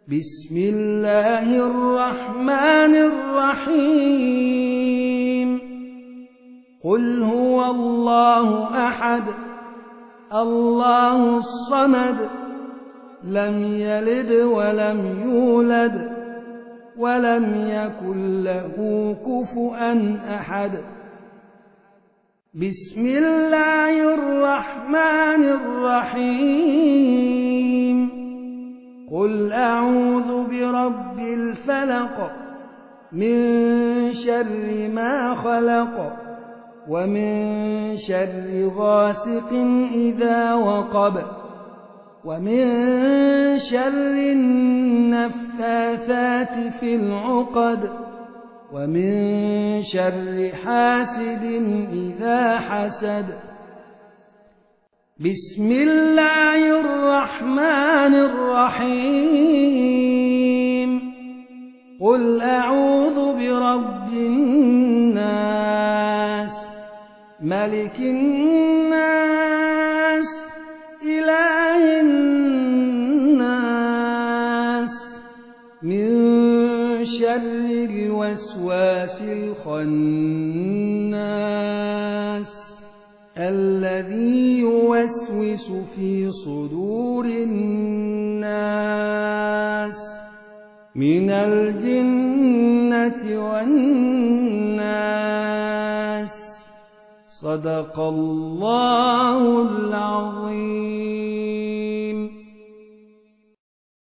بسم الله الرحمن الرحيم قل هو الله أحد الله الصمد لم يلد ولم يولد ولم يكن له كفؤا أحد بسم الله الرحمن الرحيم قل أعوذ برب الفلق من شر ما خلق ومن شر غاسق إذا وقب ومن شر النفاثات في العقد ومن شر حاسد إذا حسد بسم الله الرحمن الرحيم قل أعوذ برب الناس ملك الناس إله الناس من شر الوسواس الخناس الذي يوسوس في صدور الناس من الجنة والناس صدق الله العظيم.